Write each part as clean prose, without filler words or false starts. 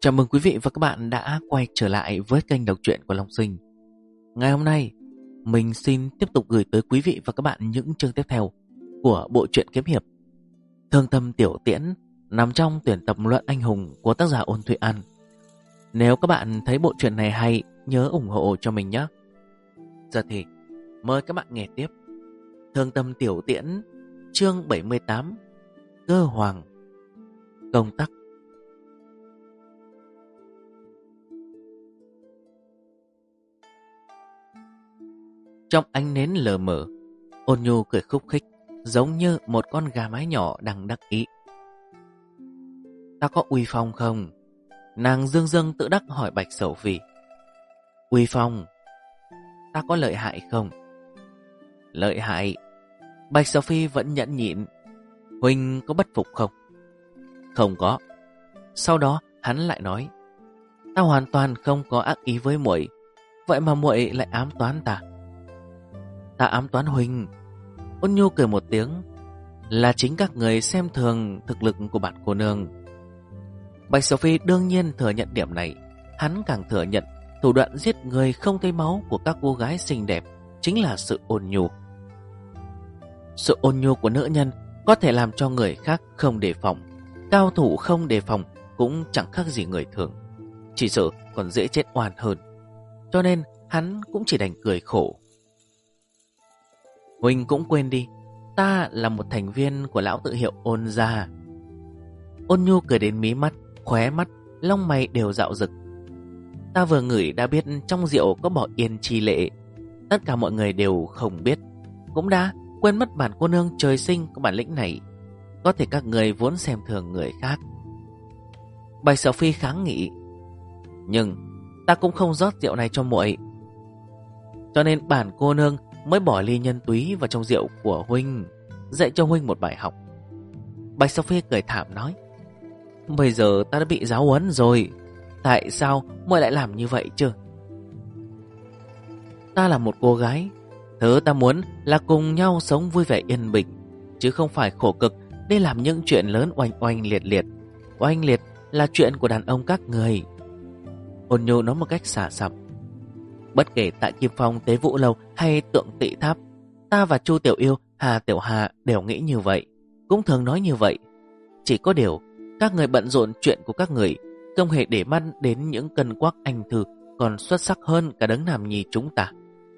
Chào mừng quý vị và các bạn đã quay trở lại với kênh đọc truyện của Long Sinh. Ngày hôm nay, mình xin tiếp tục gửi tới quý vị và các bạn những chương tiếp theo của bộ truyện kiếm hiệp Thương Tâm Tiểu Tiễn, nằm trong tuyển tập Luận Anh Hùng của tác giả Ôn Thụy An. Nếu các bạn thấy bộ truyện này hay, nhớ ủng hộ cho mình nhé. Giờ thì mời các bạn nghe tiếp Thương Tâm Tiểu Tiễn, chương 78, Cơ Hoàng. Công tắc. Trong ánh nến lờ mờ, Ôn Nhu cười khúc khích, giống như một con gà mái nhỏ đang đắc ý. Ta có uy phong không? Nàng dương dương tự đắc hỏi Bạch Sầu Phi. Uy phong? Ta có lợi hại không? Lợi hại? Bạch Sầu Phi vẫn nhẫn nhịn. Huynh có bất phục không? Không có. Sau đó hắn lại nói, ta hoàn toàn không có ác ý với muội, vậy mà muội lại ám toán ta. Ta ám toán huynh? Ôn Nhu cười một tiếng, là chính các người xem thường thực lực của bản cô nương. Bạch Sầu Phi đương nhiên thừa nhận điểm này. Hắn càng thừa nhận thủ đoạn giết người không thấy máu của các cô gái xinh đẹp chính là sự ôn nhu. Sự ôn nhu của nữ nhân có thể làm cho người khác không đề phòng. Cao thủ không đề phòng cũng chẳng khác gì người thường, chỉ sợ còn dễ chết oan hơn. Cho nên hắn cũng chỉ đành cười khổ. Huynh cũng quên đi, ta là một thành viên của lão tự hiệu Ôn gia. Ôn Nhu cười đến mí mắt, khóe mắt, lông mày đều dạo rực. Ta vừa ngửi đã biết trong rượu có bỏ yên chi lệ. Tất cả mọi người đều không biết, cũng đã quên mất bản cô nương trời sinh có bản lĩnh này. Có thể các người vốn xem thường người khác. Bạch Sầu Phi kháng nghị, nhưng ta cũng không rót rượu này cho muội, cho nên bản cô nương mới bỏ ly nhân túy vào trong rượu của huynh, dạy cho huynh một bài học. Bạch Sầu Phi cười thảm nói, bây giờ ta đã bị giáo huấn rồi, tại sao muội lại làm như vậy chứ? Ta là một cô gái, thứ ta muốn là cùng nhau sống vui vẻ yên bình, chứ không phải khổ cực để làm những chuyện lớn oanh oanh liệt liệt. Oanh liệt là chuyện của đàn ông các người. Ôn Nhu nói một cách xả sẩm. Bất kể tại Kim Phong Tế Vũ Lâu hay Tượng Tị Tháp, ta và Chu Tiểu Yêu, Hà Tiểu Hà đều nghĩ như vậy, cũng thường nói như vậy. Chỉ có điều các người bận rộn chuyện của các người, không hề để mắt đến những cân quắc anh thư còn xuất sắc hơn cả đấng nam nhi chúng ta.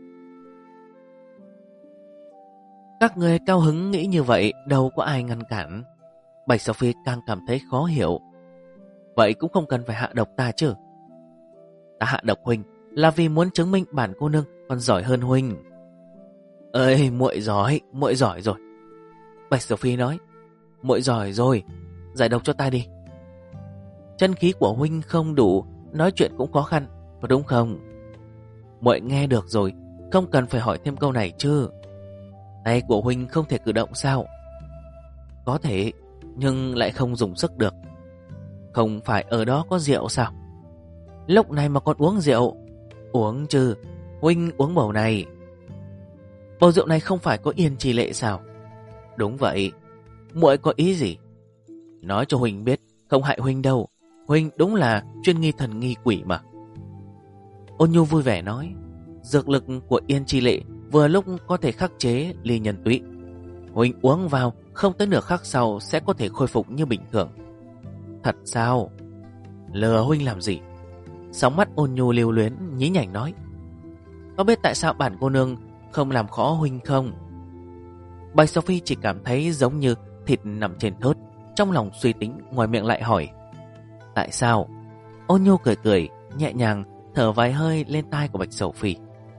Các người cao hứng nghĩ như vậy, đâu có ai ngăn cản. Bạch Sầu Phi càng cảm thấy khó hiểu. Vậy cũng không cần phải hạ độc ta chứ? Ta hạ độc huynh là vì muốn chứng minh bản cô nương còn giỏi hơn huynh. Ơi, muội giỏi rồi. Bạch Sầu Phi nói, muội giỏi rồi, giải độc cho ta đi. Chân khí của huynh không đủ, nói chuyện cũng khó khăn, có đúng không? Muội nghe được rồi, không cần phải hỏi thêm câu này chứ. Tay của huynh không thể cử động sao? Có thể, nhưng lại không dùng sức được. Không phải ở đó có rượu sao? Lúc này mà còn uống rượu? Uống chứ, huynh uống bầu này. Bầu rượu này không phải có yên chi lệ sao? Đúng vậy. Muội có ý gì? Nói cho huynh biết, không hại huynh đâu. Huynh đúng là chuyên nghi thần nghi quỷ mà. Ôn Nhu vui vẻ nói, dược lực của yên chi lệ vừa lúc có thể khắc chế ly nhân túy. Huynh uống vào, không tới nửa khắc sau sẽ có thể khôi phục như bình thường. Thật sao? Lừa huynh làm gì? Sóng mắt Ôn Nhu lưu luyến nhí nhảnh nói, có biết tại sao bản cô nương không làm khó huynh không? Bạch Sầu Phi chỉ cảm thấy giống như thịt nằm trên thớt, trong lòng suy tính, ngoài miệng lại hỏi, tại sao? Ôn Nhu cười cười, nhẹ nhàng thở vài hơi lên tai của Bạch Sầu Phi.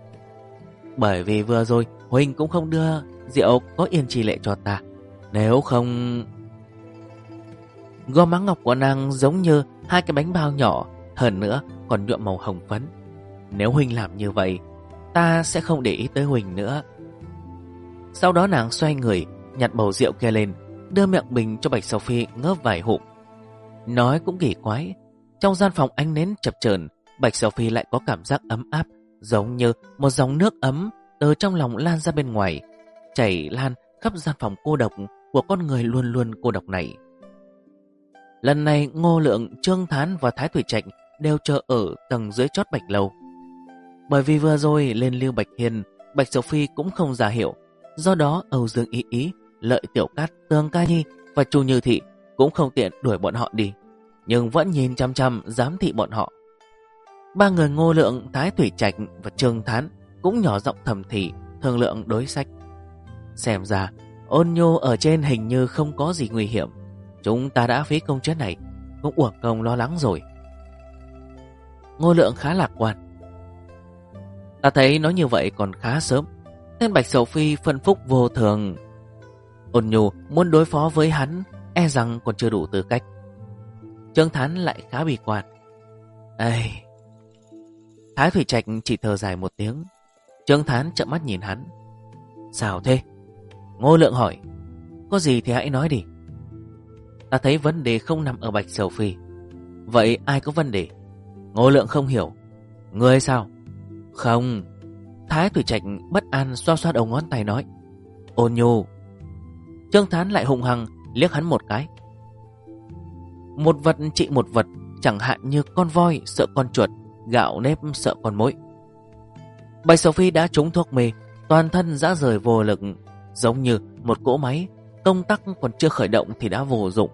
Bởi vì vừa rồi huynh cũng không đưa rượu có yên chi lệ cho ta. Nếu không... Gò má ngọc của nàng giống như hai cái bánh bao nhỏ, hơn nữa còn nhuộm màu hồng phấn. Nếu huynh làm như vậy, ta sẽ không để ý tới huynh nữa. Sau đó nàng xoay người, nhặt bầu rượu kia lên, đưa miệng bình cho Bạch Sầu Phi ngớp vài hụm. Nói cũng kỳ quái, trong gian phòng ánh nến chập chờn, Bạch Sầu Phi lại có cảm giác ấm áp, giống như một dòng nước ấm từ trong lòng lan ra bên ngoài, chảy lan khắp gian phòng cô độc của con người luôn luôn cô độc này. Lần này Ngô Lượng, Trương Thán và Thái Thủy Trạch đều chờ ở tầng dưới chót Bạch Lâu. Bởi vì vừa rồi lên Lưu Bạch Hiên, Bạch Sầu Phi cũng không ra hiệu. Do đó Âu Dương Ý Ý, Lợi Tiểu Cát, Tường Ca Nhi và Chu Như Thị cũng không tiện đuổi bọn họ đi, nhưng vẫn nhìn chăm chăm giám thị bọn họ. Ba người Ngô Lượng, Thái Thủy Trạch và Trương Thán cũng nhỏ giọng thầm thì thương lượng đối sách. Xem ra Ôn Nhu ở trên hình như không có gì nguy hiểm. Chúng ta đã phí công chuyến này, cũng uổng công lo lắng rồi. Ngô Lượng khá lạc quan. Ta thấy nói như vậy còn khá sớm. Tên Bạch Sầu Phi phân phúc vô thường. Ôn Nhu muốn đối phó với hắn e rằng còn chưa đủ tư cách. Trương Thán lại khá bi quan. Ây! Thái Thủy Trạch chỉ thở dài một tiếng. Trương Thán trợn mắt nhìn hắn. Sao thế? Ngô Lượng hỏi. Có gì thì hãy nói đi. Ta thấy vấn đề không nằm ở Bạch Sầu Phi. Vậy ai có vấn đề? Ngô Lượng không hiểu. Ngươi sao? Không. Thái Thủy Trạch bất an xoa xoa đầu ngón tay nói. Ôn Nhu. Trương Thán lại hung hăng liếc hắn một cái. Một vật trị một vật, chẳng hạn như con voi sợ con chuột, gạo nếp sợ con muỗi. Bạch Sầu Phi đã trúng thuốc mê, toàn thân rã rời vô lực, giống như một cỗ máy, công tắc còn chưa khởi động thì đã vô dụng.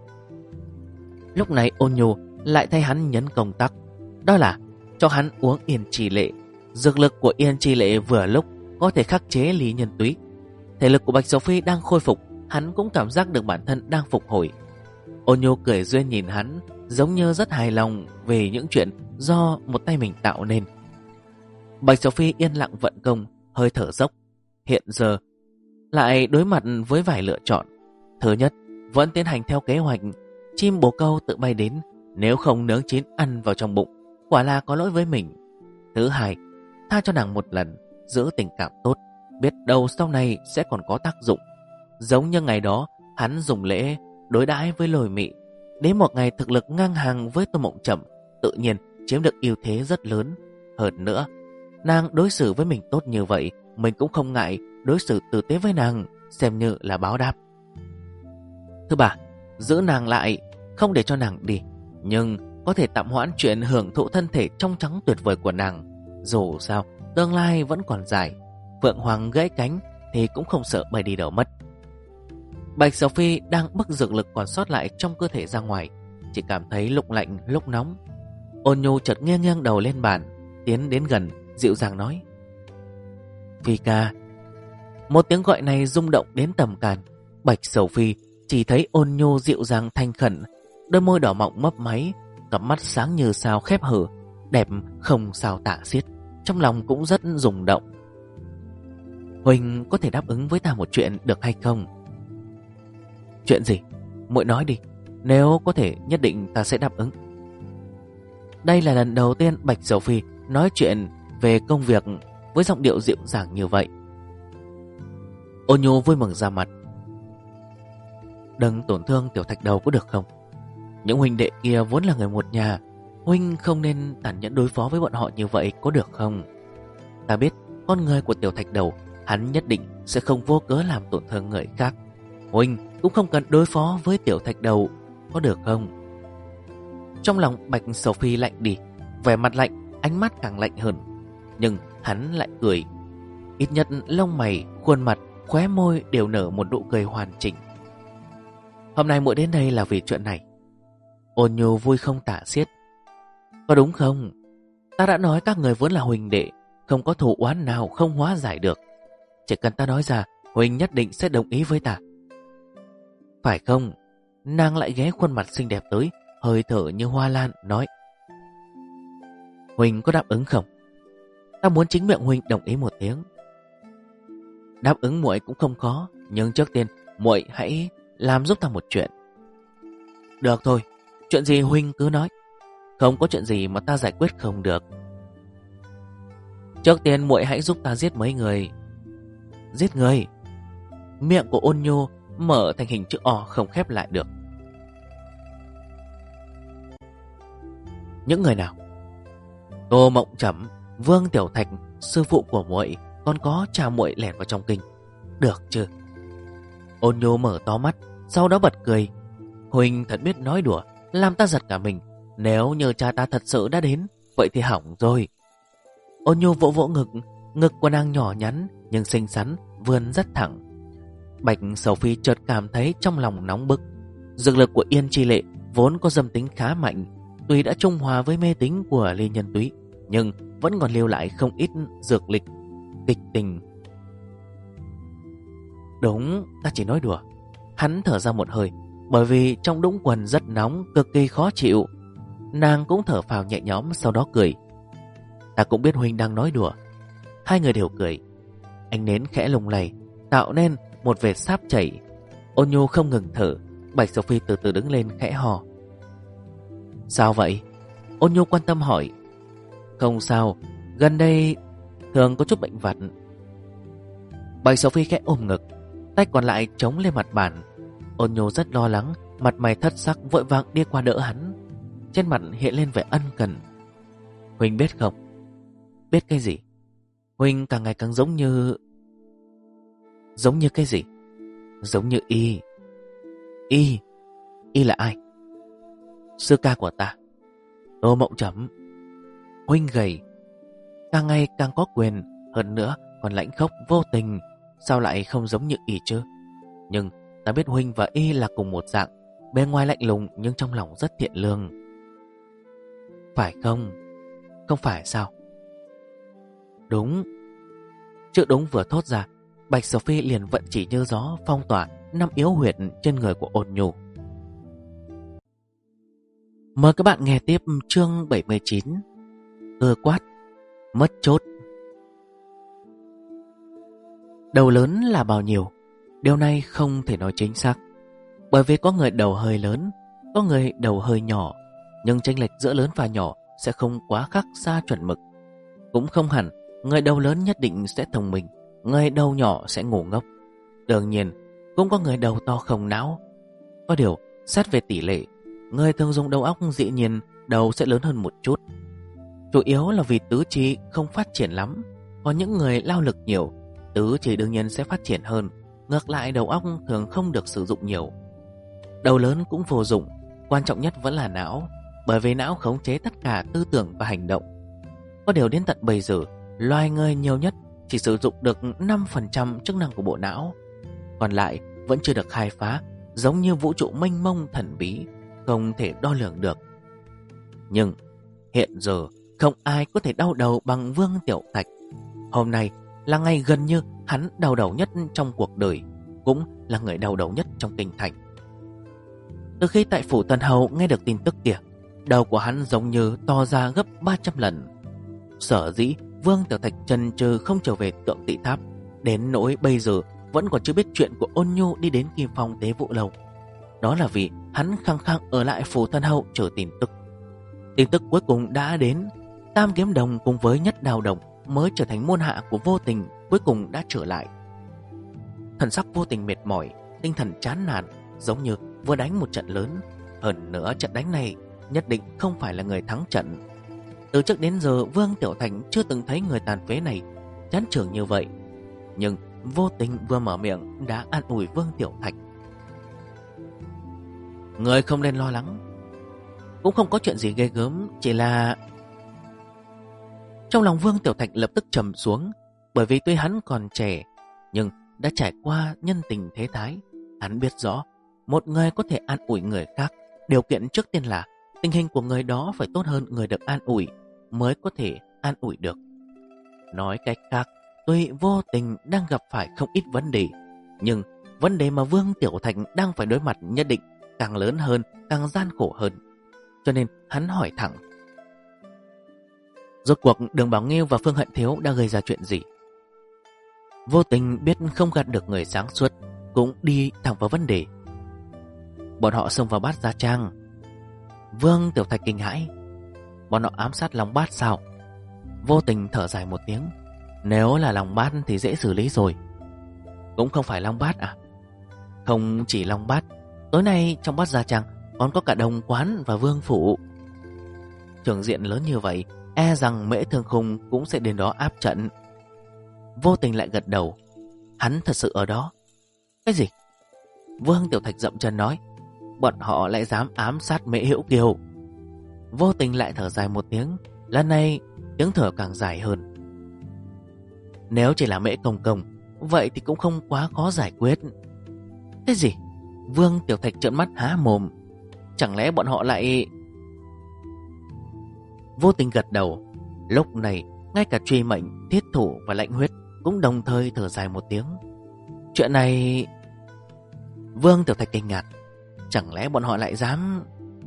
Lúc này Ôn Nhu lại thay hắn nhấn công tắc, đó là cho hắn uống yên trì lệ. Dược lực của yên trì lệ vừa lúc có thể khắc chế lý nhân túy. Thể lực của Bạch Sầu Phi đang khôi phục, hắn cũng cảm giác được bản thân đang phục hồi. Ôn Nhu cười duyên nhìn hắn, giống như rất hài lòng về những chuyện do một tay mình tạo nên. Bạch Sầu Phi yên lặng vận công, hơi thở dốc. Hiện giờ lại đối mặt với vài lựa chọn. Thứ nhất, vẫn tiến hành theo kế hoạch. Chim bồ câu tự bay đến, nếu không nướng chín ăn vào trong bụng, quả là có lỗi với mình. Thứ hai, tha cho nàng một lần, giữ tình cảm tốt, biết đâu sau này sẽ còn có tác dụng. Giống như ngày đó hắn dùng lễ đối đãi với Lôi Mị, đến một ngày thực lực ngang hàng với Tô Mộng Chậm, tự nhiên chiếm được ưu thế rất lớn. Hơn nữa, nàng đối xử với mình tốt như vậy, mình cũng không ngại đối xử tử tế với nàng, xem như là báo đáp. Thứ ba, giữ nàng lại, không để cho nàng đi, nhưng có thể tạm hoãn chuyện hưởng thụ thân thể trong trắng tuyệt vời của nàng. Dù sao, tương lai vẫn còn dài, Phượng Hoàng gãy cánh thì cũng không sợ bay đi đâu mất. Bạch Sầu Phi đang bức dược lực còn sót lại trong cơ thể ra ngoài, chỉ cảm thấy lúc lạnh lúc nóng. Ôn Nhu chợt nghiêng nghiêng đầu lên bàn, tiến đến gần, dịu dàng nói. Phi ca. Một tiếng gọi này rung động đến tầm can. Bạch Sầu Phi chỉ thấy Ôn Nhu dịu dàng thanh khẩn, đôi môi đỏ mọng mấp máy, cặp mắt sáng như sao khép hở, đẹp không sao tả xiết, trong lòng cũng rất rung động. Huỳnh có thể đáp ứng với ta một chuyện được hay không? Chuyện gì? Muội nói đi, nếu có thể nhất định ta sẽ đáp ứng. Đây là lần đầu tiên Bạch Sầu Phi nói chuyện về công việc với giọng điệu dịu dàng như vậy. Ôn Nhu vui mừng ra mặt. Đừng tổn thương Tiểu Thạch Đầu có được không? Những huynh đệ kia vốn là người một nhà, huynh không nên tàn nhẫn đối phó với bọn họ như vậy có được không? Ta biết con người của Tiểu Thạch Đầu, hắn nhất định sẽ không vô cớ làm tổn thương người khác. Huynh cũng không cần đối phó với Tiểu Thạch Đầu, có được không? Trong lòng Bạch Sầu Phi lạnh đi, vẻ mặt lạnh, ánh mắt càng lạnh hơn. Nhưng hắn lại cười. Ít nhất lông mày, khuôn mặt, khóe môi đều nở một nụ cười hoàn chỉnh. Hôm nay muội đến đây là vì chuyện này. Ôn Nhu vui không tả xiết. Có đúng không? Ta đã nói các người vốn là huynh đệ, không có thù oán nào không hóa giải được. Chỉ cần ta nói ra, huynh nhất định sẽ đồng ý với ta. Phải không? Nàng lại ghé khuôn mặt xinh đẹp tới, hơi thở như hoa lan, nói. Huynh có đáp ứng không? Ta muốn chính miệng huynh đồng ý một tiếng. Đáp ứng muội cũng không khó, nhưng trước tiên muội hãy làm giúp ta một chuyện. Được thôi, chuyện gì huynh cứ nói. Không có chuyện gì mà ta giải quyết không được. Trước tiên muội hãy giúp ta giết mấy người. Giết người? Miệng của Ôn Nhu mở thành hình chữ O không khép lại được. Những người nào? Tô Mộng Chẩm, Vương Tiểu Thạch, sư phụ của muội, còn có cha muội lẻn vào trong kinh. Được chưa? Ôn Nhu mở to mắt, sau đó bật cười. Huynh thật biết nói đùa, làm ta giật cả mình. Nếu như cha ta thật sự đã đến, vậy thì hỏng rồi. Ôn Nhu vỗ vỗ ngực. Ngực của nàng nhỏ nhắn nhưng xinh xắn, vươn rất thẳng. Bạch Sầu Phi chợt cảm thấy trong lòng nóng bức. Dược lực của Yên Chi Lệ vốn có dâm tính khá mạnh, tuy đã trung hòa với mê tính của Ly Nhân Túy, nhưng vẫn còn lưu lại không ít dược lịch kịch tình. Đúng, ta chỉ nói đùa. Hắn thở ra một hơi, bởi vì trong đũng quần rất nóng, cực kỳ khó chịu. Nàng cũng thở phào nhẹ nhõm, sau đó cười. Ta cũng biết huynh đang nói đùa. Hai người đều cười. Ánh nến khẽ lung lay, tạo nên một vệt sáp chảy. Ôn Nhu không ngừng thở. Bạch Sophie từ từ đứng lên khẽ hò. Sao vậy? Ôn Nhu quan tâm hỏi. Không sao, gần đây thường có chút bệnh vặt. Bạch Sophie khẽ ôm ngực, tay còn lại chống lên mặt bàn. Ôn Nhu rất lo lắng, mặt mày thất sắc, vội vàng đi qua đỡ hắn. Trên mặt hiện lên vẻ ân cần. Huynh biết không? Biết cái gì? Huynh càng ngày càng giống như... Giống như cái gì? Giống như Y. Y là ai? Sư ca của ta, Tô Mộng Chấm. Huynh gầy, càng ngày càng có quyền, hơn nữa còn lãnh khốc vô tình. Sao lại không giống như Y chứ? Nhưng ta biết huynh và Y là cùng một dạng, bên ngoài lạnh lùng nhưng trong lòng rất thiện lương. Phải không? Không phải sao? Đúng. Chữ đúng vừa thốt ra, Bạch Sophie liền vận chỉ như gió phong tỏa 5 yếu huyệt trên người của Ôn Nhu. Mời các bạn nghe tiếp chương 79. Ưa quát, mất chốt. Đầu lớn là bao nhiêu? Điều này không thể nói chính xác, bởi vì có người đầu hơi lớn, có người đầu hơi nhỏ, nhưng chênh lệch giữa lớn và nhỏ sẽ không quá khác xa chuẩn mực. Cũng không hẳn người đầu lớn nhất định sẽ thông minh, người đầu nhỏ sẽ ngu ngốc. Đương nhiên cũng có người đầu to không não. Có điều xét về tỷ lệ, người thường dùng đầu óc dĩ nhiên đầu sẽ lớn hơn một chút. Chủ yếu là vì tứ chi không phát triển lắm. Có những người lao lực nhiều, tứ chi đương nhiên sẽ phát triển hơn. Ngược lại đầu óc thường không được sử dụng nhiều. Đầu lớn cũng vô dụng, quan trọng nhất vẫn là não, bởi vì não khống chế tất cả tư tưởng và hành động. Có điều đến tận bây giờ, loài người nhiều nhất chỉ sử dụng được 5% chức năng của bộ não, còn lại vẫn chưa được khai phá, giống như vũ trụ mênh mông thần bí, không thể đo lường được. Nhưng hiện giờ không ai có thể đau đầu bằng Vương Tiểu Thạch. Hôm nay là ngày gần như hắn đau đầu nhất trong cuộc đời, cũng là người đau đầu nhất trong kinh thành. Từ khi tại phủ Tần Hầu nghe được tin tức kia, đầu của hắn giống như to ra gấp 300 lần. Sở dĩ Vương Tiểu Thạch chần chừ không trở về Tượng Tỵ Tháp, đến nỗi bây giờ vẫn còn chưa biết chuyện của Ôn Nhu đi đến Kim Phong Tế Vụ Lầu. Đó là vì hắn khăng khăng ở lại phủ Tần Hầu chờ tin tức. Tin tức cuối cùng đã đến. Tam Kiếm Đồng cùng với Nhất Đào Đồng mới trở thành môn hạ của Vô Tình cuối cùng đã trở lại. Thần sắc Vô Tình mệt mỏi, tinh thần chán nản, giống như vừa đánh một trận lớn. Hơn nữa trận đánh này nhất định không phải là người thắng trận. Từ trước đến giờ Vương Tiểu Thành chưa từng thấy người tàn phế này chán trường như vậy. Nhưng Vô Tình vừa mở miệng đã an ủi Vương Tiểu Thạch. Người không nên lo lắng, cũng không có chuyện gì ghê gớm, chỉ là... Trong lòng Vương Tiểu Thạch lập tức trầm xuống, bởi vì tuy hắn còn trẻ, nhưng đã trải qua nhân tình thế thái. Hắn biết rõ, một người có thể an ủi người khác, điều kiện trước tiên là tình hình của người đó phải tốt hơn người được an ủi mới có thể an ủi được. Nói cách khác, tuy Vô Tình đang gặp phải không ít vấn đề, nhưng vấn đề mà Vương Tiểu Thạch đang phải đối mặt nhất định càng lớn hơn, càng gian khổ hơn. Cho nên hắn hỏi thẳng. Rốt cuộc Đường Bảo Nghiêu và Phương Hận Thiếu đã gây ra chuyện gì? Vô Tình biết không gạt được người sáng suốt, cũng đi thẳng vào vấn đề. Bọn họ xông vào Bát Gia Trang. Vương Tiểu Thạch kinh hãi. Bọn họ ám sát Long Bát sao? Vô Tình thở dài một tiếng. Nếu là Long Bát thì dễ xử lý rồi. Cũng không phải Long Bát à? Không chỉ Long Bát, tối nay trong Bát Gia Trang còn có cả Đồng Quán và Vương Phủ. Trường diện lớn như vậy, e rằng Mễ Thương Khung cũng sẽ đến đó áp trận. Vô Tình lại gật đầu. Hắn thật sự ở đó. Cái gì? Vương Tiểu Thạch dậm chân nói. bọn họ lại dám ám sát Mễ Hiểu Kiều. Vô Tình lại thở dài một tiếng. Lần này tiếng thở càng dài hơn. Nếu chỉ là Mễ Công Công, vậy thì cũng không quá khó giải quyết. Cái gì? Vương Tiểu Thạch trợn mắt há mồm. Chẳng lẽ bọn họ lại... Vô Tình gật đầu. Lúc này ngay cả Truy Mệnh, Thiết Thủ và Lãnh Huyết cũng đồng thời thở dài một tiếng. Chuyện này... Vương Tiểu Thạch kinh ngạc. Chẳng lẽ bọn họ lại dám...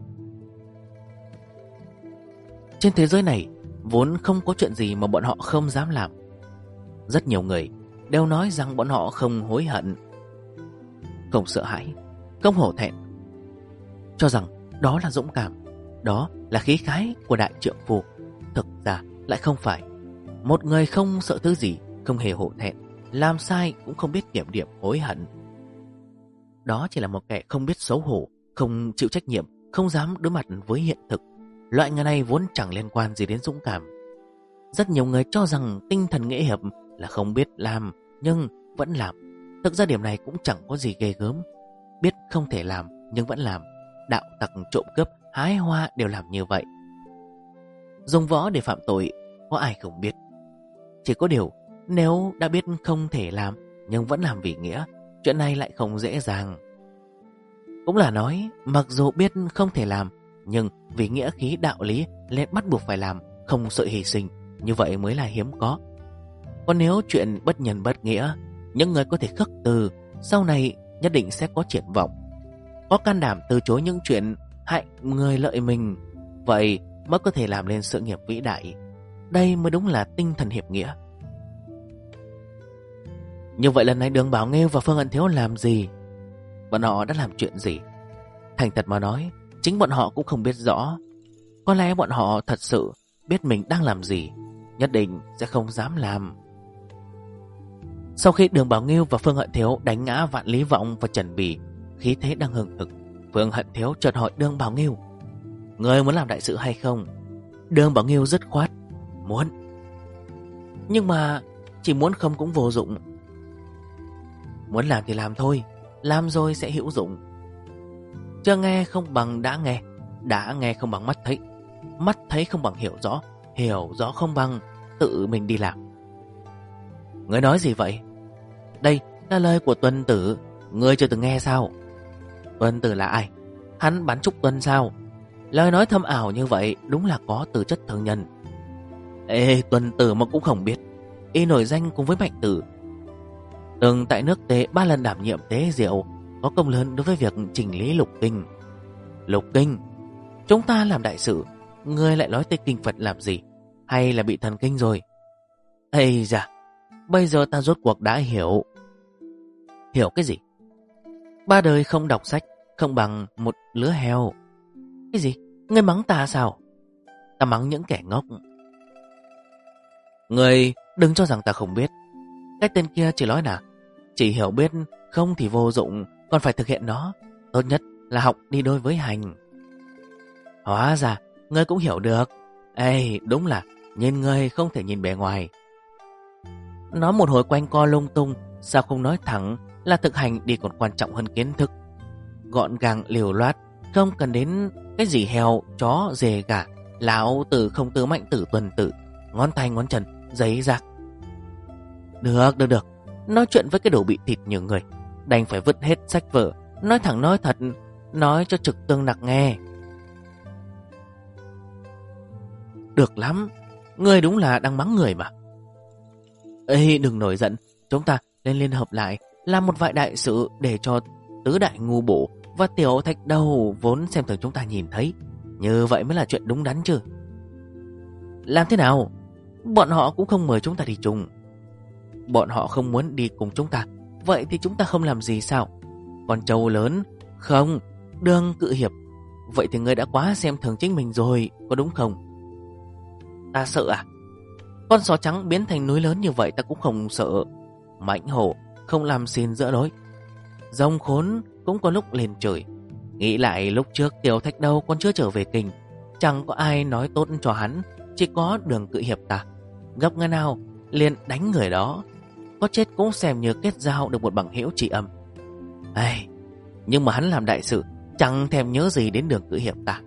Trên thế giới này vốn không có chuyện gì mà bọn họ không dám làm. Rất nhiều người đều nói rằng bọn họ không hối hận, không sợ hãi, không hổ thẹn, cho rằng đó là dũng cảm, đó là khí khái của đại trượng phu. Thực ra lại không phải. Một người không sợ thứ gì, không hề hổ thẹn, làm sai cũng không biết kiểm điểm hối hận, đó chỉ là một kẻ không biết xấu hổ, không chịu trách nhiệm, không dám đối mặt với hiện thực. Loại người này vốn chẳng liên quan gì đến dũng cảm. Rất nhiều người cho rằng tinh thần nghĩa hiệp là không biết làm nhưng vẫn làm. Thực ra điểm này cũng chẳng có gì ghê gớm. Biết không thể làm nhưng vẫn làm. Đạo tặc, trộm cướp, hái hoa đều làm như vậy. Dùng võ để phạm tội có ai không biết. Chỉ có điều nếu đã biết không thể làm nhưng vẫn làm vì nghĩa, chuyện này lại không dễ dàng. Cũng là nói mặc dù biết không thể làm nhưng vì nghĩa khí đạo lý nên bắt buộc phải làm, không sợ hy sinh, như vậy mới là hiếm có. Còn nếu chuyện bất nhân bất nghĩa, những người có thể khước từ sau này nhất định sẽ có triển vọng, có can đảm từ chối những chuyện hại người lợi mình, vậy mới có thể làm nên sự nghiệp vĩ đại. Đây mới đúng là tinh thần hiệp nghĩa. Như vậy lần này Đường Bảo Nghêu và Phương Hận Thiếu làm gì? Bọn họ đã làm chuyện gì? Thành thật mà nói, chính bọn họ cũng không biết rõ. Có lẽ bọn họ thật sự biết mình đang làm gì, nhất định sẽ không dám làm. Sau khi Đường Bảo Nghêu và Phương Hận Thiếu đánh ngã Vạn Lý Vọng và Trần Bỉ, khí thế đang hừng hực, Phương Hận Thiếu chợt hỏi Đường Bảo Nghêu: "Người muốn làm đại sự hay không?" Đường Bảo Nghêu dứt khoát: "Muốn. Nhưng mà chỉ muốn không cũng vô dụng. Muốn làm thì làm thôi, làm rồi sẽ hữu dụng. Chưa nghe không bằng đã nghe không bằng mắt thấy không bằng hiểu rõ không bằng tự mình đi làm." Người nói gì vậy? Đây là lời của Tuân Tử, ngươi chưa từng nghe sao? Tuân Tử là ai? Hắn bán trúc tuân sao? Lời nói thâm ảo như vậy đúng là có tư chất thương nhân. Ê, Tuân Tử mà cũng không biết. Y nổi danh cùng với Mạnh Tử, từng tại nước Tề 3 lần đảm nhiệm tế diệu, có công lớn đối với việc chỉnh lý lục kinh. Lục kinh? Chúng ta làm đại sự, ngươi lại nói tới kinh Phật làm gì? Hay là bị thần kinh rồi? Ây da, bây giờ ta rốt cuộc đã hiểu. Hiểu cái gì? 3 đời không đọc sách không bằng một lứa heo. Cái gì? Ngươi mắng ta sao? Ta mắng những kẻ ngốc. Ngươi đừng cho rằng ta không biết. Cái tên kia chỉ nói là chỉ hiểu biết không thì vô dụng, còn phải thực hiện nó. Tốt nhất là học đi đôi với hành. Hóa ra ngươi cũng hiểu được. Ê, đúng là nhìn ngươi không thể nhìn bề ngoài. Nói một hồi quanh co lung tung, sao không nói thẳng là thực hành đi còn quan trọng hơn kiến thức. Gọn gàng liều loát, không cần đến cái gì heo, chó, dê gà. Lão Tử không Tử Mạnh Tử Tuần Tử, ngón tay ngón chân, giấy rạc. Được. Nói chuyện với cái đồ bị thịt như người, đành phải vứt hết sách vở, nói thẳng nói thật, nói cho trực tương nặc nghe. Được lắm, ngươi đúng là đang mắng người mà. Ê, đừng nổi giận, chúng ta nên liên hợp lại làm một vài đại sự để cho tứ đại ngu bổ và tiểu thạch đầu vốn xem thường chúng ta nhìn thấy. Như vậy mới là chuyện đúng đắn chứ. Làm thế nào? Bọn họ cũng không mời chúng ta đi chung. Bọn họ không muốn đi cùng chúng ta, vậy thì chúng ta không làm gì sao? Con trâu lớn, không, Đường Cự Hiệp, vậy thì ngươi đã quá xem thường chính mình rồi, có đúng không? Ta sợ à? Con sói trắng biến thành núi lớn như vậy ta cũng không sợ. Mãnh hổ không làm xin giữa lối, rồng khốn cũng có lúc lên trời. Nghĩ lại lúc trước tiểu thạch đầu còn chưa trở về kinh, chẳng có ai nói tốt cho hắn, chỉ có Đường Cự Hiệp ta. Gặp người nào liền đánh người đó, có chết cũng xem như kết giao được một bằng hữu tri âm. Nhưng mà hắn làm đại sự, chẳng thèm nhớ gì đến Đường Cự Hiệp ta.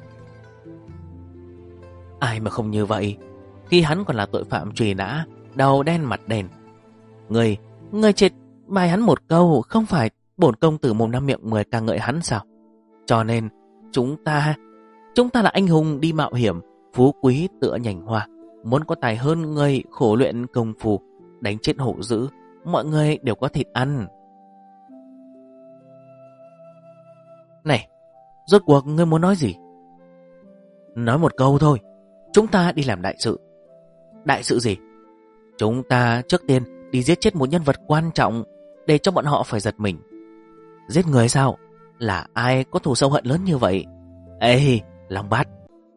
Ai mà không như vậy, khi hắn còn là tội phạm truy nã, đầu đen mặt đen. Người chết bài hắn một câu, không phải bổn công tử mồm năm miệng 10 ca ngợi hắn sao? Cho nên chúng ta là anh hùng đi mạo hiểm, phú quý tựa nhành hoa, muốn có tài hơn người khổ luyện công phu, đánh chết hổ dữ, mọi người đều có thịt ăn. Này, rốt cuộc ngươi muốn nói gì? Nói một câu thôi, chúng ta đi làm đại sự. Đại sự gì? Chúng ta trước tiên đi giết chết một nhân vật quan trọng, để cho bọn họ phải giật mình. Giết người sao? Là ai có thù sâu hận lớn như vậy? Ê, Long Bát.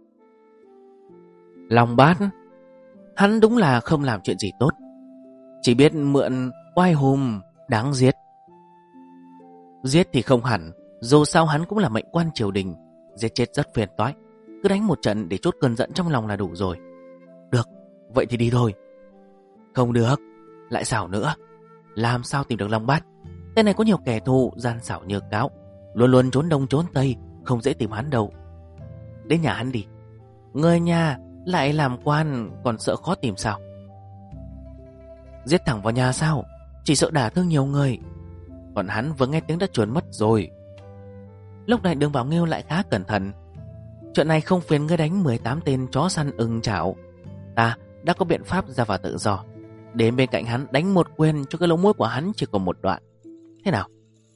Long Bát, hắn đúng là không làm chuyện gì tốt, chỉ biết mượn oai hùng, đáng giết. Giết thì không hẳn, dù sao hắn cũng là mệnh quan triều đình, giết chết rất phiền toái. Cứ đánh một trận để trút cơn giận trong lòng là đủ rồi. Được, vậy thì đi thôi. Không được, lại xảo nữa. Làm sao tìm được Long Bát? Tên này có nhiều kẻ thù, gian xảo như cáo, luôn luôn trốn đông trốn tây, không dễ tìm hắn đâu. Đến nhà hắn đi. Người nhà lại làm quan, còn sợ khó tìm sao? Giết thẳng vào nhà sao? Chỉ sợ đả thương nhiều người. Còn hắn vừa nghe tiếng đã chuồn mất rồi. Lúc này Đường Bảo Nghiêu lại khá cẩn thận. Chuyện này không phiền ngươi đánh 18 tên chó săn ưng chảo. Ta đã có biện pháp ra vào tự do. Đến bên cạnh hắn đánh một quyền cho cái lỗ mũi của hắn chỉ còn một đoạn. Thế nào?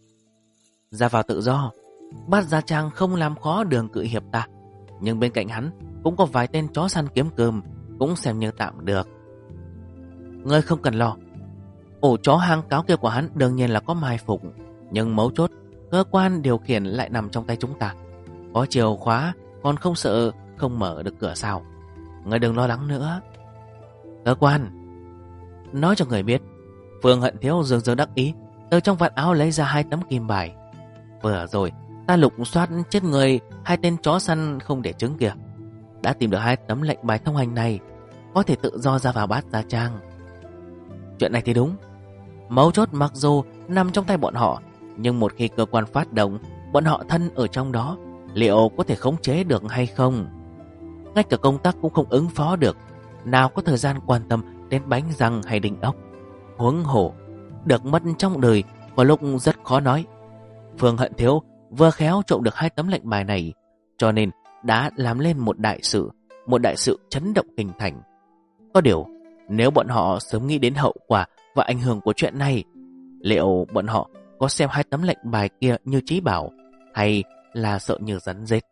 Ra vào tự do, Bát Gia Trang không làm khó Đường Cự Hiệp ta. Nhưng bên cạnh hắn cũng có vài tên chó săn kiếm cơm, cũng xem như tạm được. Ngươi không cần lo. Ổ chó hang cáo kia của hắn đương nhiên là có mai phục, nhưng mấu chốt, cơ quan điều khiển lại nằm trong tay chúng ta. Có chìa khóa, còn không sợ không mở được cửa sao? Ngươi đừng lo lắng nữa. Cơ quan. Nói cho người biết, Phương Hận Thiếu dương dương đắc ý, từ trong vạt áo lấy ra 2 tấm kim bài. Vừa rồi ta lục soát chết người 2 tên chó săn không để trứng kìa, đã tìm được 2 tấm lệnh bài thông hành này, có thể tự do ra vào Bát Gia Trang. Chuyện này thì đúng, mấu chốt mặc dù nằm trong tay bọn họ, nhưng một khi cơ quan phát động, bọn họ thân ở trong đó, liệu có thể khống chế được hay không? Ngay cả công tác cũng không ứng phó được, nào có thời gian quan tâm đến bánh răng hay đinh ốc. Huống hồ được mất trong đời có lúc rất khó nói. Phương Hận Thiếu vừa khéo trộm được 2 tấm lệnh bài này, cho nên đã làm lên một đại sự chấn động kinh thành. Có điều, nếu bọn họ sớm nghĩ đến hậu quả và ảnh hưởng của chuyện này, liệu bọn họ có xem 2 tấm lệnh bài kia như trí bảo, hay là sợ như rắn rết?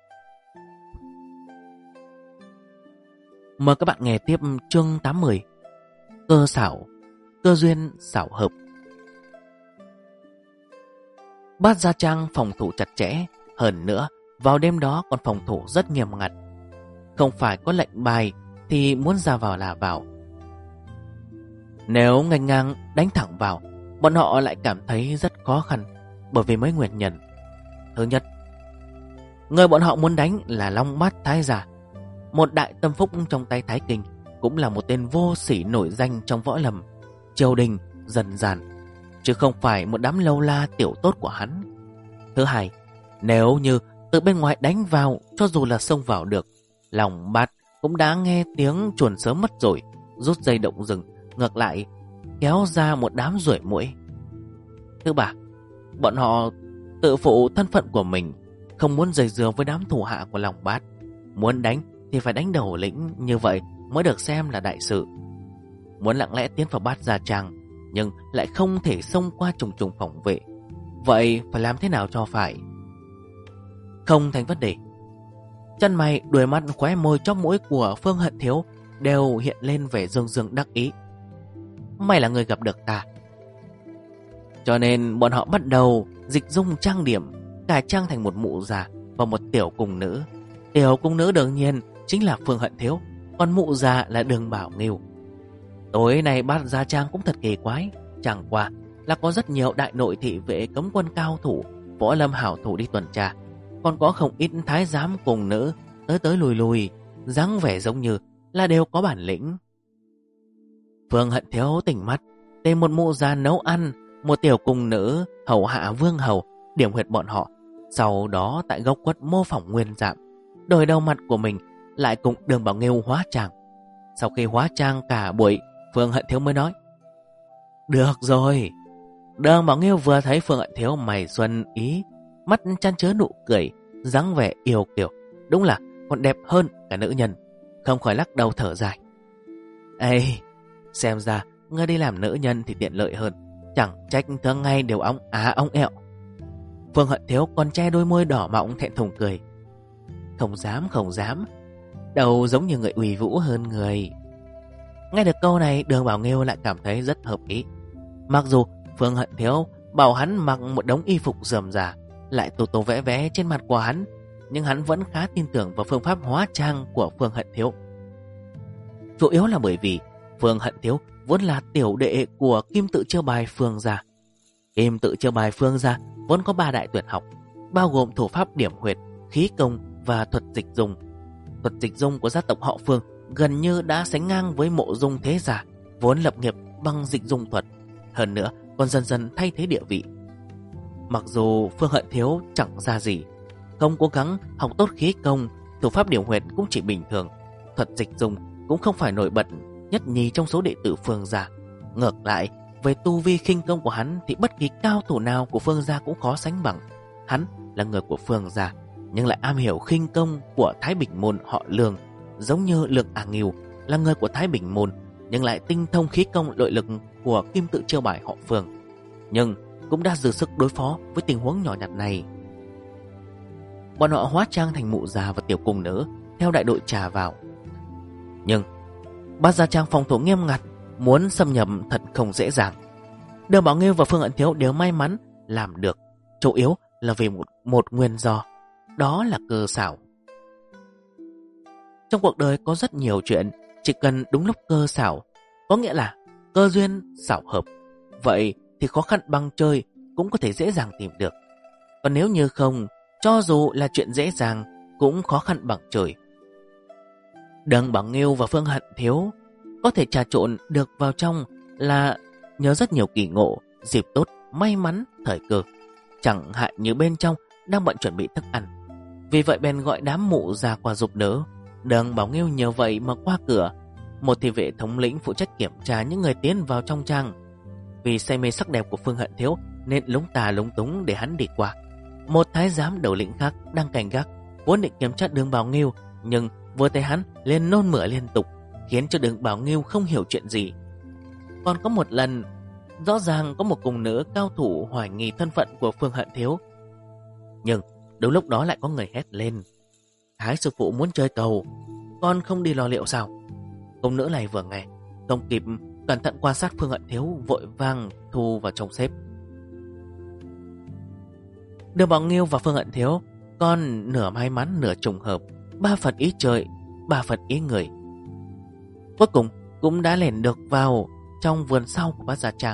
Mời các bạn nghe tiếp chương 80. Cơ xảo, cơ duyên xảo hợp. Bát Gia Trang phòng thủ chặt chẽ, hơn nữa vào đêm đó còn phòng thủ rất nghiêm ngặt. Không phải có lệnh bài thì muốn ra vào là vào. Nếu nghênh ngang đánh thẳng vào, bọn họ lại cảm thấy rất khó khăn, bởi vì mấy nguyên nhân. Thứ nhất, người bọn họ muốn đánh là Long Bát Thái Giả, một đại tâm phúc trong tay Thái Kinh, cũng là một tên vô sỉ nổi danh trong võ lâm, triều đình, dân gian, chứ không phải một đám lâu la tiểu tốt của hắn. Thứ hai, nếu như từ bên ngoài đánh vào, cho dù là xông vào được, Long Bát cũng đã nghe tiếng chuồn sớm mất rồi, rút dây động rừng, ngược lại kéo ra một đám ruồi muỗi. Thứ ba, bọn họ tự phụ thân phận của mình, không muốn dây dưa với đám thủ hạ của Long Bát. Muốn đánh thì phải đánh đầu lĩnh, như vậy mới được xem là đại sự. Muốn lặng lẽ tiến vào Bát Gia Trang, nhưng lại không thể xông qua trùng trùng phòng vệ. Vậy phải làm thế nào cho phải? Không thành vấn đề. Chân mày, đuôi mắt, khóe môi, chóp mũi của Phương Hận Thiếu đều hiện lên vẻ dương dương đắc ý. May là người gặp được ta. Cho nên bọn họ bắt đầu dịch dung trang điểm, cải trang thành một mụ già và một tiểu cung nữ. Tiểu cung nữ đương nhiên chính là Phương Hận Thiếu, còn mụ già là Đường Bảo Nghiêu. Tối nay Bát Gia Trang cũng thật kỳ quái, chẳng qua là có rất nhiều đại nội thị vệ, cấm quân cao thủ, võ lâm hảo thủ đi tuần tra, còn có không ít thái giám cùng nữ tới tới lùi lùi, dáng vẻ giống như là đều có bản lĩnh. Phương Hận Thiếu tỉnh mắt, tìm một mụ già nấu ăn, một tiểu cung nữ hầu hạ vương hầu, điểm huyệt bọn họ, Sau đó tại góc quất mô phỏng nguyên dạng, đổi đầu mặt của mình lại cùng Đường Bảo Nghiêu hóa trang. Sau khi hóa trang cả buổi, Phương Hận Thiếu mới nói: được rồi. Đường Bảo Nghiêu vừa thấy Phương Hận Thiếu mày xuân ý, mắt chan chứa nụ cười, dáng vẻ yêu kiều, đúng là còn đẹp hơn cả nữ nhân, không khỏi lắc đầu thở dài. Ê, xem ra ngươi đi làm nữ nhân thì tiện lợi hơn, chẳng trách thường ngày đều óng á óng ẹo. Phương Hận Thiếu còn che đôi môi đỏ mọng thẹn thùng cười. Không dám, đầu giống như người ủy vũ hơn người. Nghe được câu này, Đường Bảo Nghiêu lại cảm thấy rất hợp ý. Mặc dù Phương Hận Thiếu bảo hắn mặc một đống y phục rườm rà, lại tô tô vẽ vẽ trên mặt của hắn, nhưng hắn vẫn khá tin tưởng vào phương pháp hóa trang của Phương Hận Thiếu. Chủ yếu là bởi vì Phương Hận Thiếu vốn là tiểu đệ của Kim Tự Chiêu Bài Phương gia. Kim Tự Chiêu Bài Phương gia vốn có 3 đại tuyệt học, bao gồm thủ pháp điểm huyệt, khí công và thuật dịch dung. Thuật dịch dung của gia tộc họ Phương gần như đã sánh ngang với Mộ Dung thế gia, vốn lập nghiệp bằng dịch dung thuật, hơn nữa còn dần dần thay thế địa vị. Mặc dù Phương Hận Thiếu chẳng ra gì, không cố gắng học tốt khí công, thủ pháp điểm huyệt cũng chỉ bình thường, thuật dịch dung cũng không phải nổi bật nhất nhì trong số đệ tử Phương gia. Ngược lại, về tu vi khinh công của hắn thì bất kỳ cao thủ nào của Phương gia cũng khó sánh bằng. Hắn là người của Phương gia, nhưng lại am hiểu khinh công của Thái Bình môn họ Lương, giống như Lương A Ngưu là người của Thái Bình môn, nhưng lại tinh thông khí công nội lực của Kim Tự Chiêu Bài họ Phương, nhưng cũng đã dư sức đối phó với tình huống nhỏ nhặt này. Bọn họ hóa trang thành mụ già và tiểu cung nữ theo đại đội trà vào, nhưng Bát Gia Trang phòng thủ nghiêm ngặt, muốn xâm nhập thật không dễ dàng. Đường Bảo Nghiêu và Phương Hận Thiếu đều may mắn làm được, chủ yếu là vì một nguyên do, đó là cơ xảo. Trong cuộc đời có rất nhiều chuyện chỉ cần đúng lúc cơ xảo, có nghĩa là cơ duyên xảo hợp, vậy thì khó khăn bằng trời cũng có thể dễ dàng tìm được. Còn nếu như không, cho dù là chuyện dễ dàng cũng khó khăn bằng trời. Đường Bảo Nghiêu và Phương Hận Thiếu có thể trà trộn được vào trong là nhờ rất nhiều kỳ ngộ, dịp tốt, may mắn, thời cơ. Chẳng hạn như bên trong đang bận chuẩn bị thức ăn, vì vậy bèn gọi đám mụ ra qua giúp đỡ. Đường Bảo Nghiêu nhờ vậy mà qua cửa. Một thị vệ thống lĩnh phụ trách kiểm tra những người tiến vào trong trang. Vì say mê sắc đẹp của Phương Hận Thiếu nên lúng tà lúng túng để hắn đi qua. Một thái giám đầu lĩnh khác đang canh gác, vốn định kiểm tra Đường Bảo Nghiêu, nhưng vừa thấy hắn liền nôn mửa liên tục, khiến cho Đường Bảo Nghiêu không hiểu chuyện gì. Còn có một lần, rõ ràng có một cung nữ cao thủ hoài nghi thân phận của Phương Hận Thiếu, nhưng đúng lúc đó lại có người hét lên: Thái sư phụ muốn chơi cầu, con không đi lo liệu sao? Cung nữ này vừa nghe, không kịp cẩn thận quan sát Phương Hận Thiếu, vội vàng thu vào trong xếp. Đường Bảo Nghiêu và Phương Hận Thiếu còn nửa may mắn nửa trùng hợp, 3 phần ý trời, 3 phần ý người, cuối cùng cũng đã lẻn được vào trong vườn sau của Bát Gia Trang.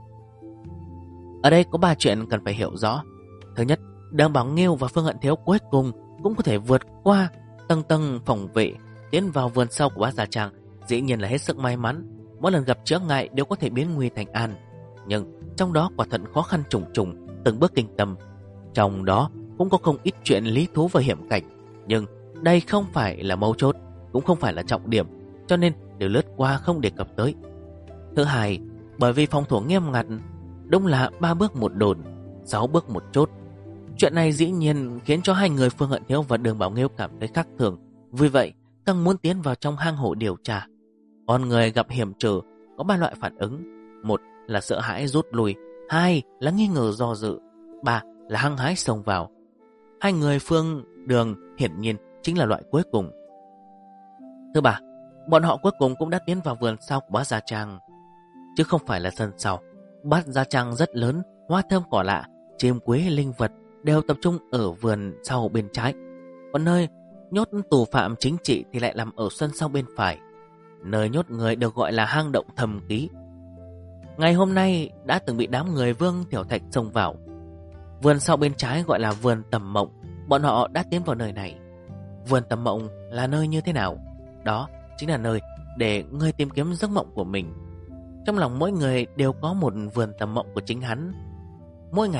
Ở đây có 3 chuyện cần phải hiểu rõ. Thứ nhất, Đường Bảo Nghiêu và Phương Hận Thiếu cuối cùng cũng có thể vượt qua tầng tầng phòng vệ tiến vào vườn sau của Bát Gia Trang, dĩ nhiên là hết sức may mắn. Mỗi lần gặp chướng ngại đều có thể biến nguy thành an, nhưng trong đó quả thật khó khăn trùng trùng, từng bước kinh tâm. Trong đó cũng có không ít chuyện lý thú và hiểm cảnh, nhưng đây không phải là mấu chốt, cũng không phải là trọng điểm, cho nên đều lướt qua không đề cập tới. Thứ hai, bởi vì phòng thủ nghiêm ngặt, đúng là 3 bước một đồn, 6 bước một chốt. Chuyện này dĩ nhiên khiến cho hai người Phương Hận Thiếu và Đường Bảo Nghiêu cảm thấy khác thường, vì vậy càng muốn tiến vào trong hang hổ điều tra. Con người gặp hiểm trở có 3 loại phản ứng: một là sợ hãi rút lui, 2 là nghi ngờ do dự, 3 là hăng hái xông vào. Hai người Phương Đường hiển nhiên chính là loại cuối cùng. Thứ ba, bọn họ cuối cùng cũng đã tiến vào vườn sau của Bát Gia Trang, chứ không phải là sân sau. Bát Gia Trang rất lớn, hoa thơm cỏ lạ, chim quế linh vật đều tập trung ở vườn sau bên trái, còn nơi nhốt tù phạm chính trị thì lại nằm ở sân sau bên phải. Nơi nhốt người được gọi là hang động thầm ký. Ngày hôm nay đã từng bị đám người Vương Tiểu Thạch xông vào. Vườn sau bên trái gọi là vườn Tầm Mộng, bọn họ đã tiến vào nơi này. Vườn Tầm Mộng là nơi như thế nào? Đó chính là nơi để người tìm kiếm giấc mộng của mình. Trong lòng mỗi người đều có một vườn tầm mộng của chính hắn. Mỗi ngày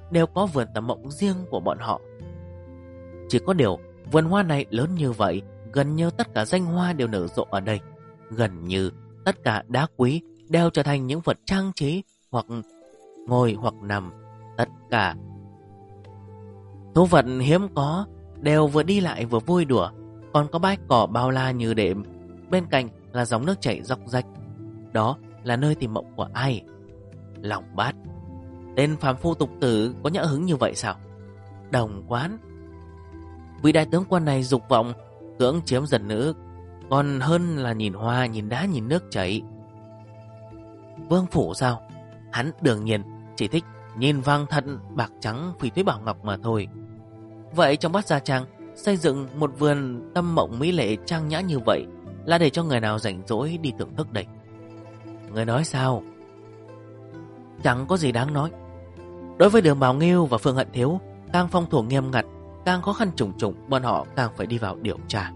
đều có vườn tầm mộng riêng của bọn họ. Chỉ có điều vườn hoa này lớn như vậy, gần như tất cả danh hoa đều nở rộ ở đây. Gần như tất cả đá quý đều trở thành những vật trang trí, hoặc ngồi hoặc nằm. Tất cả thú vật hiếm có đều vừa đi lại vừa vui đùa. Còn có bãi cỏ bao la như đệm, bên cạnh là dòng nước chảy róc rách. Đó là nơi tìm mộng của ai? Lòng Bát. Tên phàm phu tục tử có nhã hứng như vậy sao? Đồng Quán. Vị đại tướng quân này dục vọng cưỡng chiếm dần nữ, còn hơn là nhìn hoa, nhìn đá, nhìn nước chảy. Vương Phủ sao? Hắn đương nhiên chỉ thích nhìn vàng thật, bạc trắng, phỉ thúy bảo ngọc mà thôi. Vậy trong Bát Gia Trang xây dựng một vườn tâm mộng mỹ lệ trang nhã như vậy là để cho người nào rảnh rỗi đi thưởng thức đây? Người nói sao? Chẳng có gì đáng nói. Đối với Đường Bảo Nghiêu và Phương Hận Thiếu, càng phong thủ nghiêm ngặt, càng khó khăn trùng trùng, bọn họ càng phải đi vào điều tra.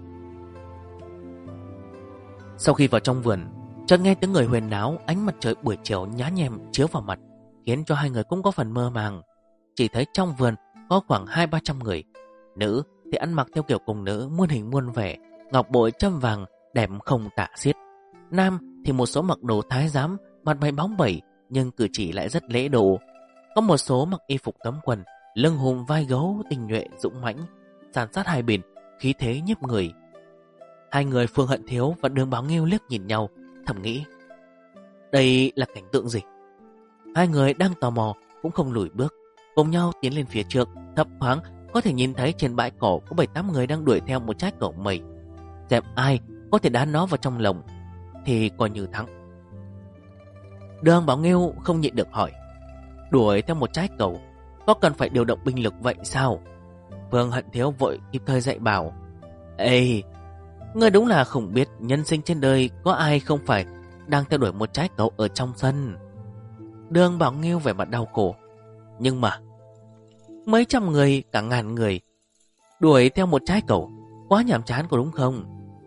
Sau khi vào trong vườn, chợt nghe tiếng người huyền náo, ánh mặt trời buổi chiều nhá nhem chiếu vào mặt, khiến cho hai người cũng có phần mơ màng. Chỉ thấy trong vườn có khoảng 200-300 người. Nữ thì ăn mặc theo kiểu cung nữ, muôn hình muôn vẻ, ngọc bội châm vàng đẹp không tả xiết. Nam thì một số mặc đồ thái giám, mặt mày bóng bẩy nhưng cử chỉ lại rất lễ độ. Có một số mặc y phục cấm quân, lưng hùm vai gấu, tinh nhuệ dũng mãnh, sàn sát hai bên, khí thế nhiếp người. Hai người Phương Hận Thiếu và Đường Bảo Nghiêu liếc nhìn nhau, thầm nghĩ đây là cảnh tượng gì. Hai người đang tò mò cũng không lùi bước, cùng nhau tiến lên phía trước. Thấp thoáng có thể nhìn thấy trên bãi cỏ có 7-8 người đang đuổi theo một trái cẩu mây. Xem ai có thể đá nó vào trong lồng thì coi như thắng. Đường Bảo Nghiêu không nhịn được hỏi, đuổi theo một trái cẩu có cần phải điều động binh lực vậy sao? Phương Hận Thiếu vội kịp thời dạy bảo, ê, ngươi đúng là không biết nhân sinh trên đời có ai không phải đang theo đuổi một trái cẩu ở trong sân. Đường Bảo Nghiêu vẻ mặt đau khổ, nhưng mà mấy trăm người, cả ngàn người đuổi theo một trái cẩu, quá nhàm chán có đúng không?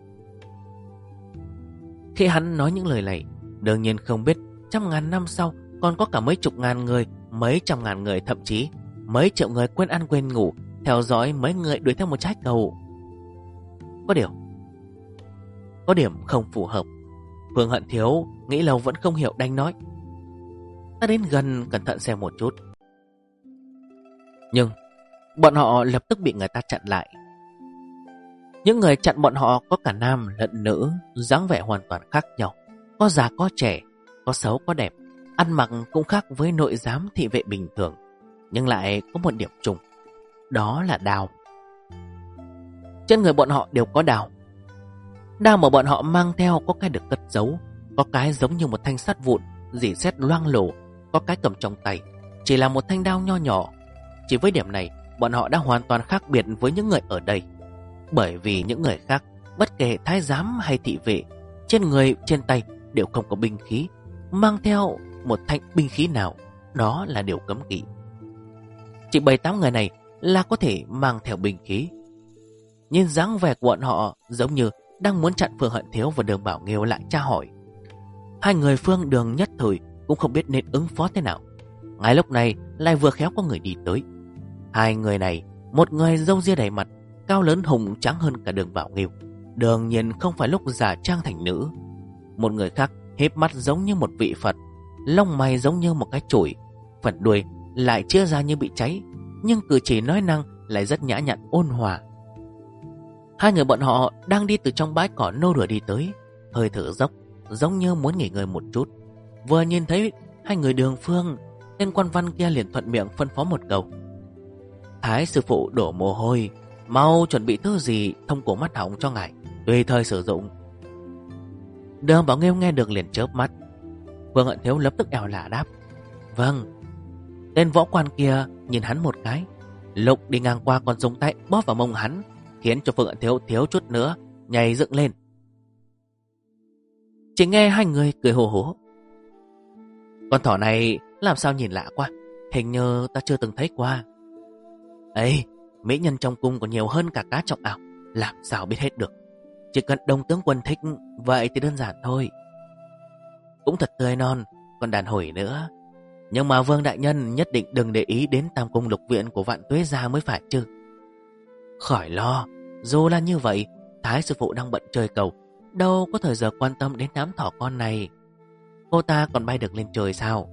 Khi hắn nói những lời này, đương nhiên không biết trăm ngàn năm sau còn có cả mấy chục ngàn người, mấy trăm ngàn người, thậm chí mấy triệu người quên ăn quên ngủ theo dõi mấy người đuổi theo một trái cẩu. Có điểm không phù hợp. Phương Hận Thiếu nghĩ lâu vẫn không hiểu, đành nói, ta đến gần cẩn thận xem một chút. Nhưng bọn họ lập tức bị người ta chặn lại. Những người chặn bọn họ có cả nam lẫn nữ, dáng vẻ hoàn toàn khác nhau. Có già có trẻ, có xấu có đẹp, ăn mặc cũng khác với nội giám thị vệ bình thường. Nhưng lại có một điểm chung, đó là đao. Trên người bọn họ đều có đao. Đao mà bọn họ mang theo có cái được cất giấu, có cái giống như một thanh sắt vụn, rỉ sét loang lổ, có cái cầm trong tay chỉ là một thanh đao nho nhỏ. Chỉ với điểm này, bọn họ đã hoàn toàn khác biệt với những người ở đây. Bởi vì những người khác, bất kể thái giám hay thị vệ, trên người trên tay đều không có binh khí, mang theo một thanh binh khí nào, đó là điều cấm kỵ. Chỉ 7-8 người này là có thể mang theo binh khí. Nhìn dáng vẻ của bọn họ giống như đang muốn chặn Phương Hận Thiếu và Đường Bảo Nghiêu lại tra hỏi. Hai người Phương Đường nhất thời cũng không biết nên ứng phó thế nào. Ngay lúc này lại vừa khéo có người đi tới. Hai người này, một người râu ria đầy mặt, cao lớn hùng tráng hơn cả Đường Bảo Nghiêu, đương nhiên không phải lúc giả trang thành nữ. Một người khác híp mắt giống như một vị Phật, lông mày giống như một cái chổi, phần đuôi lại chia ra như bị cháy, nhưng cử chỉ nói năng lại rất nhã nhặn ôn hòa. Hai người bọn họ đang đi từ trong bãi cỏ nô đùa đi tới, hơi thở dốc, giống như muốn nghỉ ngơi một chút. Vừa nhìn thấy hai người Đường Phương, tên quan văn kia liền thuận miệng phân phó một câu, Thái sư phụ đổ mồ hôi, mau chuẩn bị thứ gì thông cổ mắt họng cho ngài, tùy thời sử dụng. Đường Bảo Nghiêu nghe được liền chớp mắt. Phương Hận Thiếu lập tức ẻo lả đáp, vâng. Tên võ quan kia nhìn hắn một cái, Lục đi ngang qua còn dùng tay bóp vào mông hắn, khiến cho Phương Hận Thiếu thiếu chút nữa nhảy dựng lên. Chỉ nghe hai người cười hồ hố, con thỏ này làm sao nhìn lạ quá, hình như ta chưa từng thấy qua. Ê, mỹ nhân trong cung còn nhiều hơn cả cá trong ảo, làm sao biết hết được. Chỉ cần Đông tướng quân thích, vậy thì đơn giản thôi. Cũng thật tươi non, còn đàn hồi nữa. Nhưng mà Vương đại nhân nhất định đừng để ý đến Tam Cung Lục Viện của Vạn Tuế gia mới phải chứ. Khỏi lo, dù là như vậy, Thái sư phụ đang bận chơi cầu, đâu có thời giờ quan tâm đến đám thỏ con này. Cô ta còn bay được lên trời sao?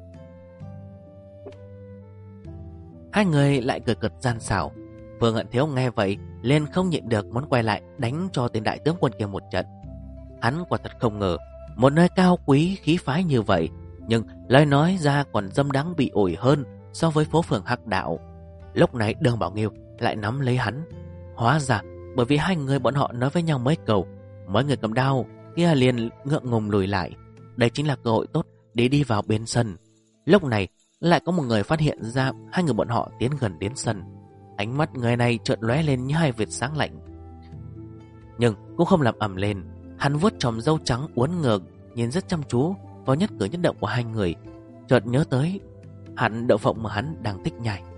Hai người lại cười cợt gian xảo. Vương Hận Thiếu nghe vậy liền không nhịn được muốn quay lại đánh cho tên đại tướng quân kia một trận. Hắn quả thật không ngờ một nơi cao quý khí phái như vậy, nhưng lời nói ra còn dâm đắng bị ổi hơn so với phố phường Hắc Đạo. Lúc này Đường Bảo Nghiêu lại nắm lấy hắn. Hóa ra bởi vì hai người bọn họ nói với nhau mấy câu, mấy người cầm đao kia liền ngượng ngùng lùi lại. Đây chính là cơ hội tốt để đi vào bên sân. Lúc này lại có một người phát hiện ra hai người bọn họ tiến gần đến sân. Ánh mắt người này chợt lóe lên như hai vệt sáng lạnh, nhưng cũng không làm ầm lên. Hắn vuốt chòm râu trắng uốn ngược, nhìn rất chăm chú vào nhất cử nhất động của hai người. Chợt nhớ tới hẳn đậu phộng mà hắn đang thích nhai.